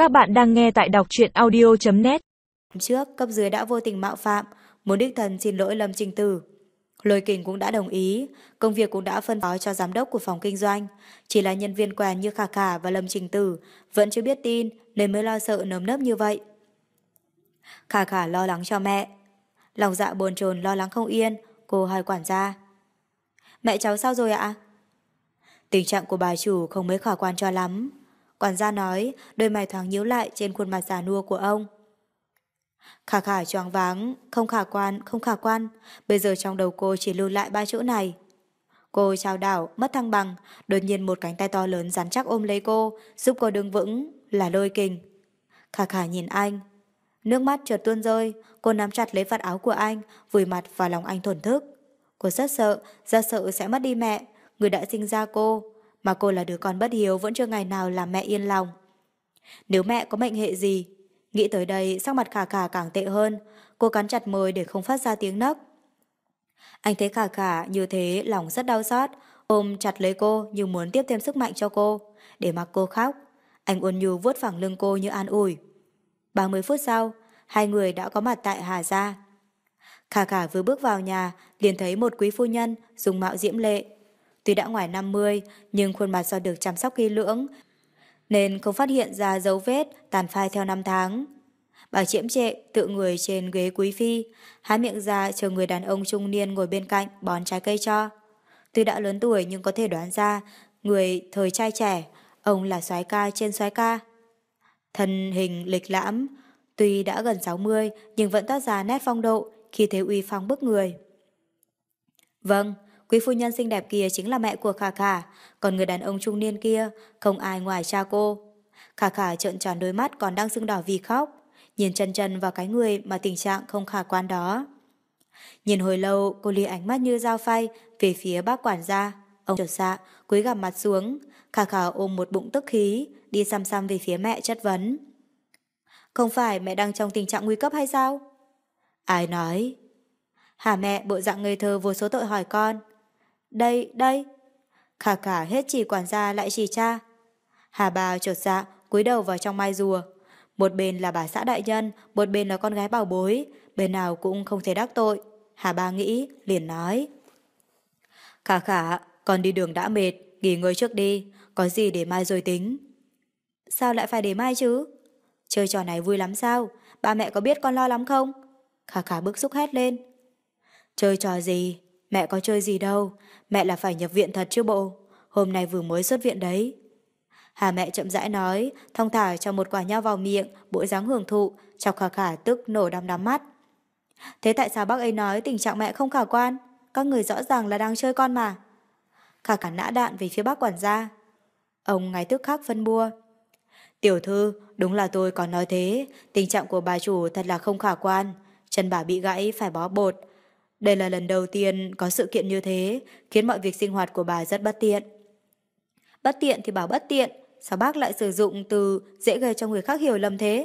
Các bạn đang nghe tại đọc truyện audio.net. Trước, cấp dưới đã vô tình mạo phạm, muốn đích thân xin lỗi Lâm Trình Tử. Lôi Kình cũng đã đồng ý, công việc cũng đã phân phó cho giám đốc của phòng kinh doanh. Chỉ là nhân viên quen như Khả Khả và Lâm Trình Tử vẫn chưa biết tin nên mới lo sợ nơm nớp như vậy. Khả Khả lo lắng cho mẹ. Lòng dạ bồn chồn lo lắng không yên, cô hỏi quản gia. Mẹ cháu sao rồi ạ? Tình trạng của bà chủ không mấy khả quan cho lắm. Quản gia nói, đôi mày thoáng nhíu lại trên khuôn mặt già nua của ông. Khả Khả choáng váng, không khả quan, không khả quan. Bây giờ trong đầu cô chỉ lưu lại ba chữ này. Cô chao đảo, mất thăng bằng, đột nhiên một cánh tay to lớn rắn chắc ôm lấy cô, giúp cô đứng vững, là Lôi Kình. Khả Khả nhìn anh. Nước mắt chợt tuôn rơi, cô nắm chặt lấy vạt áo của anh, vùi mặt vào lòng anh thổn thức. Cô rất sợ sẽ mất đi mẹ, người đã sinh ra cô, mà cô là đứa con bất hiếu vẫn chưa ngày nào làm mẹ yên lòng. Nếu mẹ có mệnh hệ gì? Nghĩ tới đây, sắc mặt Khả Khả càng tệ hơn, cô cắn chặt môi để không phát ra tiếng nấc. Anh thấy Khả Khả như thế, lòng rất đau xót, ôm chặt lấy cô như muốn tiếp thêm sức mạnh cho cô, để mặc cô khóc. Anh ôn nhu vuốt phẳng lưng cô như an ủi. 30 phút sau, hai người đã có mặt tại Hà Gia. Khả Khả vừa bước vào nhà, liền thấy một quý phu nhân dùng mạo diễm lệ. Tuy đã ngoài 50, nhưng khuôn mặt do được chăm sóc kỹ lưỡng, nên không phát hiện ra dấu vết tàn phai theo năm tháng. Bà chiếm trệ tự người trên ghế quý phi, há miệng ra chờ người đàn ông trung niên ngồi bên cạnh bón trái cây cho. Tuy đã lớn tuổi nhưng có thể đoán ra người thời trai trẻ, ông là soái ca trên soái ca. Thân hình lịch lãm, tuy đã gần 60 nhưng vẫn toát ra nét phong độ khi thế uy phong bức người. Vâng, quý phu nhân xinh đẹp kia chính là mẹ của Khả Khả, còn người đàn ông trung niên kia không ai ngoài cha cô. Khả Khả trợn tròn đôi mắt còn đang sưng đỏ vì khóc, nhìn chân chân vào cái người mà tình trạng không khả quan đó. Nhìn hồi lâu, cô lìa ánh mắt như dao phay về phía bác quản gia. Ông chột dạ, cúi gằm mặt xuống. Khả Khả ôm một bụng tức khí, đi xăm xăm về phía mẹ chất vấn. Không phải mẹ đang trong tình trạng nguy cấp hay sao? Ai nói? Hả mẹ, bộ dạng ngây thơ vô số tội hỏi con. Đây. Khả Khả hết chỉ quản gia lại chỉ cha. Hà bà chột dạ, cúi đầu vào trong mai rùa. Một bên là bà xã đại nhân, một bên là con gái bảo bối, bên nào cũng không thể đắc tội. Hà bà nghĩ, liền nói. Khả Khả, con đi đường đã mệt, nghỉ ngơi trước đi, có gì để mai rồi tính. Sao lại phải để mai chứ? Chơi trò này vui lắm sao? Ba mẹ có biết con lo lắm không? Khả Khả bức xúc hét lên. Chơi trò gì? Mẹ có chơi gì đâu, mẹ là phải nhập viện thật chứ bộ. Hôm nay vừa mới xuất viện đấy. Hà mẹ chậm rãi nói, thong thả cho một quả nho vào miệng, bộ dáng hưởng thụ, chọc Khả Khả tức nổ đăm đăm mắt. Thế tại sao bác ấy nói tình trạng mẹ không khả quan? Các người rõ ràng là đang chơi con mà. Khả Khả nã đạn về phía bác quản gia. Ông ngay tức khắc phân bua. Tiểu thư, đúng là tôi còn nói thế, tình trạng của bà chủ thật là không khả quan. Chân bà bị gãy phải bó bột. Đây là lần đầu tiên có sự kiện như thế, khiến mọi việc sinh hoạt của bà rất bất tiện. Bất tiện thì bảo bất tiện, sao bác lại sử dụng từ dễ gây cho người khác hiểu lầm thế?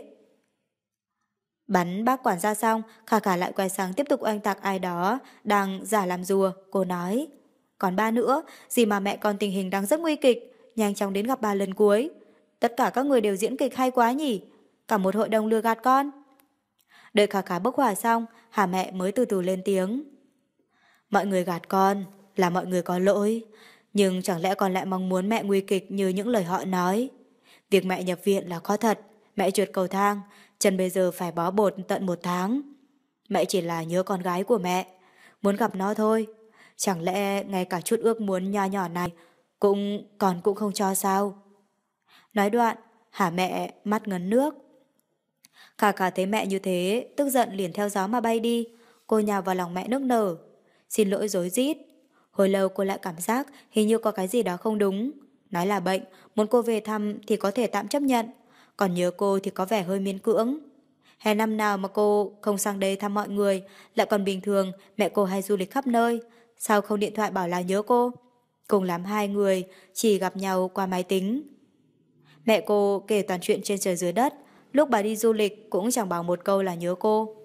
Bắn bác quản gia xong, Khả Khả lại quay sang tiếp tục oanh tạc ai đó đang giả làm rùa. Cô nói, còn ba nữa, gì mà mẹ con tình hình đang rất nguy kịch, nhanh chóng đến gặp bà lần cuối. Tất cả các người đều diễn kịch hay quá nhỉ, cả một hội đồng lừa gạt con. Đợi Khả Khả bốc hỏa xong, Hà mẹ mới từ từ lên tiếng. Mọi người gạt con, là mọi người có lỗi, nhưng chẳng lẽ con lại mong muốn mẹ nguy kịch như những lời họ nói. Việc mẹ nhập viện là có thật, mẹ trượt cầu thang, chân bây giờ phải bó bột tận 1 tháng. Mẹ chỉ là nhớ con gái của mẹ, muốn gặp nó thôi. Chẳng lẽ ngay cả chút ước muốn nho nhỏ này cũng không cho sao? Nói đoạn, hả mẹ mắt ngấn nước. Khả Khả thấy mẹ như thế, tức giận liền theo gió mà bay đi. Cô nhào vào lòng mẹ nức nở, xin lỗi rối rít. Hồi lâu cô lại cảm giác hình như có cái gì đó không đúng. Nói là bệnh, muốn cô về thăm thì có thể tạm chấp nhận, còn nhớ cô thì có vẻ hơi miễn cưỡng. Hè năm nào mà cô không sang đây thăm mọi người, lại còn bình thường mẹ cô hay du lịch khắp nơi, sao không điện thoại bảo là nhớ cô? Cùng lắm hai người chỉ gặp nhau qua máy tính. Mẹ cô kể toàn chuyện trên trời dưới đất, lúc bà đi du lịch cũng chẳng bảo một câu là nhớ cô.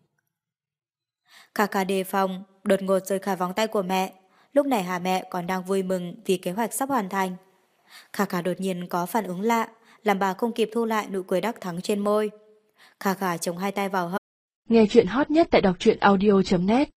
Khả Khả đề phòng, đột ngột rời khỏi vòng tay của mẹ. Lúc này Hà mẹ còn đang vui mừng vì kế hoạch sắp hoàn thành. Khả Khả đột nhiên có phản ứng lạ, làm bà không kịp thu lại nụ cười đắc thắng trên môi. Khà khà chống hai tay vào hông. Nghe chuyện hot nhất tại đọc truyện audio.net